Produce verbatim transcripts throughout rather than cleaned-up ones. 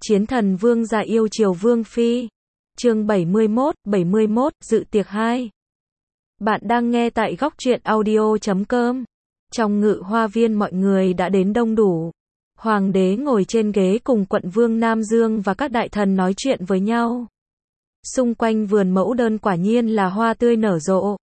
Chiến thần vương gia yêu chiều vương phi. Chương bảy mươi mốt, bảy mươi mốt, dự tiệc hai. Bạn đang nghe tại góc truyện audio chấm com. Trong ngự hoa viên mọi người đã đến đông đủ. Hoàng đế ngồi trên ghế cùng quận vương Nam Dương và các đại thần nói chuyện với nhau. Xung quanh vườn mẫu đơn quả nhiên là hoa tươi nở rộ.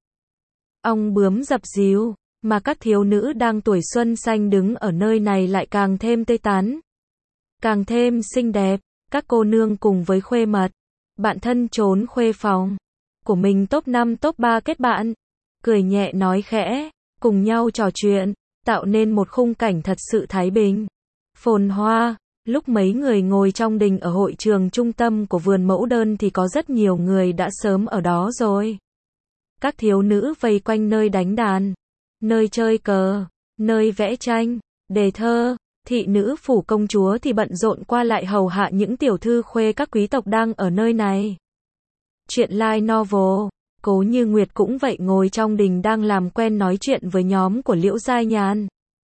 Ong bướm dập dìu, mà các thiếu nữ đang tuổi xuân xanh đứng ở nơi này lại càng thêm tươi tắn. Càng thêm xinh đẹp, các cô nương cùng với khuê mật, bạn thân trốn khuê phòng của mình top năm top ba kết bạn, cười nhẹ nói khẽ, cùng nhau trò chuyện, tạo nên một khung cảnh thật sự thái bình, phồn hoa. Lúc mấy người ngồi trong đình ở hội trường trung tâm của vườn mẫu đơn thì có rất nhiều người đã sớm ở đó rồi. Các thiếu nữ vây quanh nơi đánh đàn, nơi chơi cờ, nơi vẽ tranh, đề thơ. Thị nữ phủ công chúa thì bận rộn qua lại hầu hạ những tiểu thư khuê các quý tộc đang ở nơi này. Chuyện light novel, Cố Như Nguyệt cũng vậy, ngồi trong đình đang làm quen nói chuyện với nhóm của Liễu Giai Nhàn.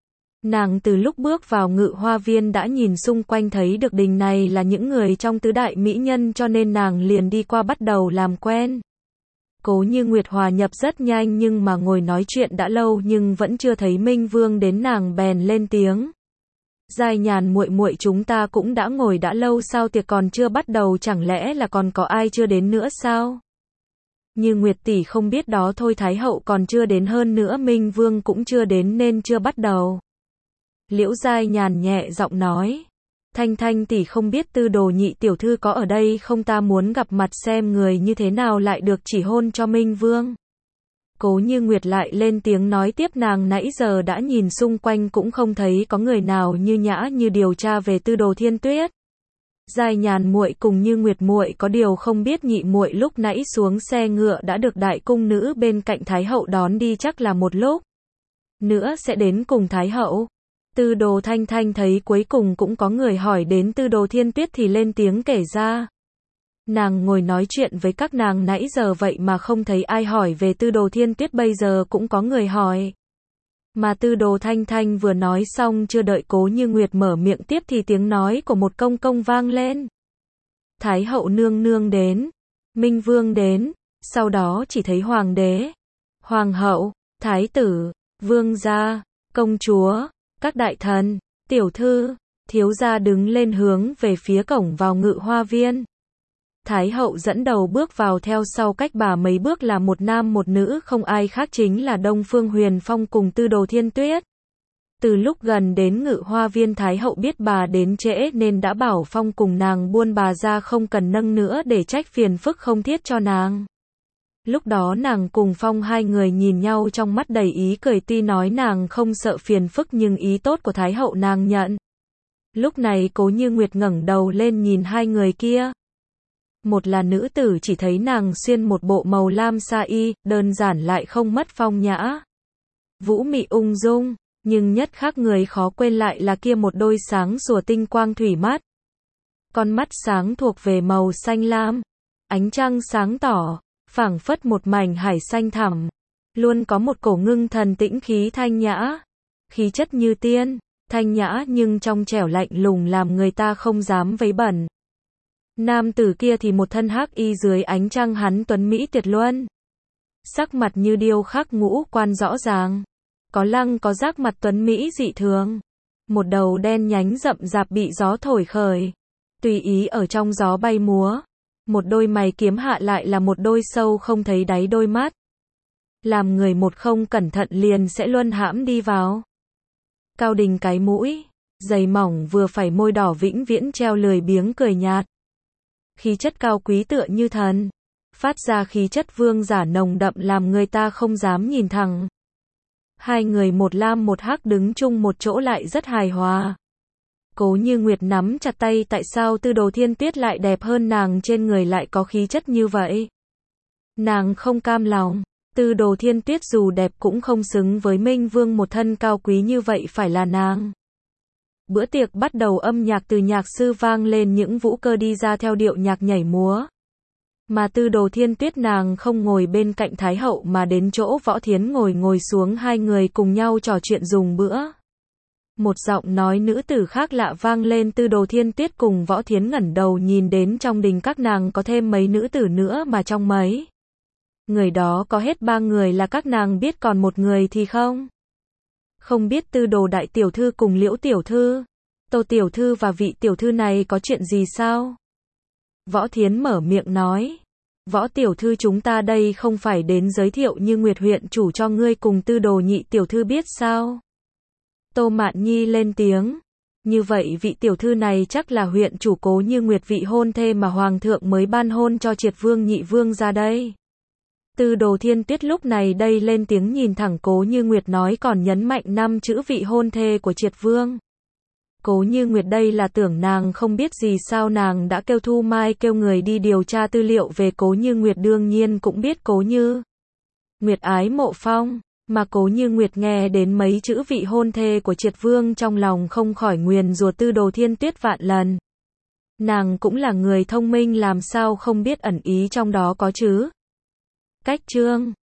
Nàng từ lúc bước vào ngự hoa viên đã nhìn xung quanh thấy được đình này là những người trong tứ đại mỹ nhân, cho nên nàng liền đi qua bắt đầu làm quen. Cố Như Nguyệt hòa nhập rất nhanh, nhưng mà ngồi nói chuyện đã lâu nhưng vẫn chưa thấy Minh Vương đến, nàng bèn lên tiếng. Giai Nhàn muội muội, chúng ta cũng đã ngồi đã lâu, sao tiệc còn chưa bắt đầu, chẳng lẽ là còn có ai chưa đến nữa sao? Như Nguyệt tỷ không biết đó thôi, Thái hậu còn chưa đến, hơn nữa Minh Vương cũng chưa đến nên chưa bắt đầu. Liễu Giai Nhàn nhẹ giọng nói. Thanh Thanh tỷ không biết Tư Đồ nhị tiểu thư có ở đây không, ta muốn gặp mặt xem người như thế nào lại được chỉ hôn cho Minh Vương. Cố Như Nguyệt lại lên tiếng nói tiếp, nàng nãy giờ đã nhìn xung quanh cũng không thấy có người nào như nhã như điều tra về Tư Đồ Thiên Tuyết. Giai Nhàn muội cùng Như Nguyệt muội có điều không biết, nhị muội lúc nãy xuống xe ngựa đã được đại cung nữ bên cạnh Thái hậu đón đi, chắc là một lúc nữa sẽ đến cùng Thái hậu. Tư Đồ Thanh Thanh thấy cuối cùng cũng có người hỏi đến Tư Đồ Thiên Tuyết thì lên tiếng kể ra. Nàng ngồi nói chuyện với các nàng nãy giờ vậy mà không thấy ai hỏi về Tư Đồ Thiên Tuyết, bây giờ cũng có người hỏi. Mà Tư Đồ Thanh Thanh vừa nói xong, chưa đợi Cố Như Nguyệt mở miệng tiếp thì tiếng nói của một công công vang lên. Thái hậu nương nương đến, Minh Vương đến, sau đó chỉ thấy hoàng đế, hoàng hậu, thái tử, vương gia, công chúa, các đại thần, tiểu thư, thiếu gia đứng lên hướng về phía cổng vào ngự hoa viên. Thái hậu dẫn đầu bước vào, theo sau cách bà mấy bước là một nam một nữ, không ai khác chính là Đông Phương Huyền Phong cùng Tư Đồ Thiên Tuyết. Từ lúc gần đến ngự hoa viên, Thái hậu biết bà đến trễ nên đã bảo Phong cùng nàng buôn bà ra, không cần nâng nữa để trách phiền phức không thiết cho nàng. Lúc đó nàng cùng Phong hai người nhìn nhau, trong mắt đầy ý cười, tuy nói nàng không sợ phiền phức nhưng ý tốt của Thái hậu nàng nhận. Lúc này Cố Như Nguyệt ngẩng đầu lên nhìn hai người kia. Một là nữ tử, chỉ thấy nàng xuyên một bộ màu lam sa y, đơn giản lại không mất phong nhã, vũ mị ung dung, nhưng nhất khác người khó quên lại là kia một đôi sáng sủa tinh quang thủy mắt. Con mắt sáng thuộc về màu xanh lam, ánh trăng sáng tỏ, phảng phất một mảnh hải xanh thẳm, luôn có một cổ ngưng thần tĩnh khí thanh nhã, khí chất như tiên, thanh nhã nhưng trong trẻo lạnh lùng làm người ta không dám vấy bẩn. Nam tử kia thì một thân hắc y, dưới ánh trăng hắn tuấn mỹ tuyệt luân, sắc mặt như điêu khắc ngũ quan rõ ràng, có lăng có giác, mặt tuấn mỹ dị thường, một đầu đen nhánh rậm rạp bị gió thổi khởi, tùy ý ở trong gió bay múa, một đôi mày kiếm hạ lại là một đôi sâu không thấy đáy đôi mắt, làm người một không cẩn thận liền sẽ luân hãm đi vào. Cao đình cái mũi, dày mỏng vừa phải, môi đỏ vĩnh viễn treo lười biếng cười nhạt. Khí chất cao quý tựa như thần, phát ra khí chất vương giả nồng đậm làm người ta không dám nhìn thẳng. Hai người một lam một hắc đứng chung một chỗ lại rất hài hòa. Cố Như Nguyệt nắm chặt tay, tại sao Tư Đồ Thiên Tuyết lại đẹp hơn nàng, trên người lại có khí chất như vậy? Nàng không cam lòng, Tư Đồ Thiên Tuyết dù đẹp cũng không xứng với Minh Vương một thân cao quý như vậy, phải là nàng. Bữa tiệc bắt đầu, âm nhạc từ nhạc sư vang lên, những vũ cơ đi ra theo điệu nhạc nhảy múa. Mà Tư Đồ Thiên Tuyết nàng không ngồi bên cạnh Thái hậu mà đến chỗ Võ Thiến ngồi ngồi xuống, hai người cùng nhau trò chuyện dùng bữa. Một giọng nói nữ tử khác lạ vang lên. Tư Đồ Thiên Tuyết cùng Võ Thiến ngẩng đầu nhìn đến trong đình các nàng có thêm mấy nữ tử nữa mà trong mấy người đó có hết ba người là các nàng biết, còn một người thì không. Không biết Tư Đồ đại tiểu thư cùng Liễu tiểu thư, Tô tiểu thư và vị tiểu thư này có chuyện gì sao? Võ Thiến mở miệng nói. Võ tiểu thư, chúng ta đây không phải đến giới thiệu Như Nguyệt huyện chủ cho ngươi cùng Tư Đồ nhị tiểu thư biết sao? Tô Mạn Nhi lên tiếng. Như vậy vị tiểu thư này chắc là huyện chủ Cố Như Nguyệt, vị hôn thê mà hoàng thượng mới ban hôn cho Triệt Vương nhị vương ra đây. Tư Đồ Thiên Tuyết lúc này đây lên tiếng nhìn thẳng Cố Như Nguyệt nói, còn nhấn mạnh năm chữ vị hôn thê của Triệt Vương. Cố Như Nguyệt đây là tưởng nàng không biết gì sao? Nàng đã kêu Thu Mai kêu người đi điều tra tư liệu về Cố Như Nguyệt, đương nhiên cũng biết Cố Như Nguyệt ái mộ phong, mà Cố Như Nguyệt nghe đến mấy chữ vị hôn thê của Triệt Vương trong lòng không khỏi nguyền rủa Tư Đồ Thiên Tuyết vạn lần. Nàng cũng là người thông minh, làm sao không biết ẩn ý trong đó có chứ? Cách chương